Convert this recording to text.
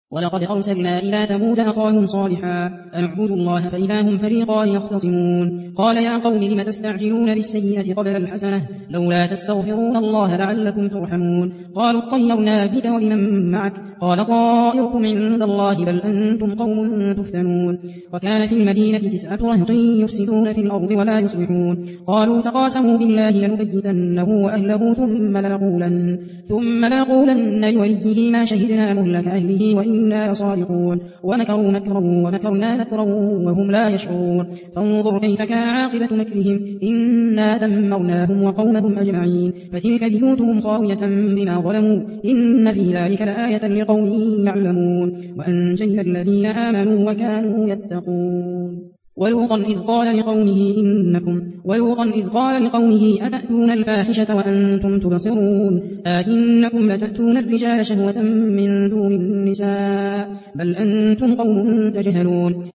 ولقد أرسلنا إلى ثمود أخاهم صالحا أن اعبدوا الله فإذا هم فريقان يختصمون قال يا قوم لم تستعجلون بالسيئة قبل الحسنة لولا تستغفرون الله لعلكم ترحمون قالوا اطيرنا بك وبمن معك قال طائركم عند الله بل أنتم قوم تفتنون وكان في المدينة 9 رهط يفسدون في الأرض ولا يصلحون قالوا تقاسموا بالله لنبيتنه وأهله ثم لنقولن لوليه ما شهدنا مهلك أهله وإنا صادقون ومكروا مكرا ومكرنا مكرا وهم لا يشعرون فانظر كيف كان عاقبة مكرهم إنا دمرناهم وقومهم أجمعين فتلك بيوتهم خاوية بما ظلموا إن في ذلك لآية لقوم يعلمون وأنجينا الذين آمنوا وكانوا يتقون ولوطا إذ قال لقومه أتأتون الفاحشة وأنتم تبصرون أئنكم لتأتون الرجال شهوة من دون النساء بل أنتم قوم تجهلون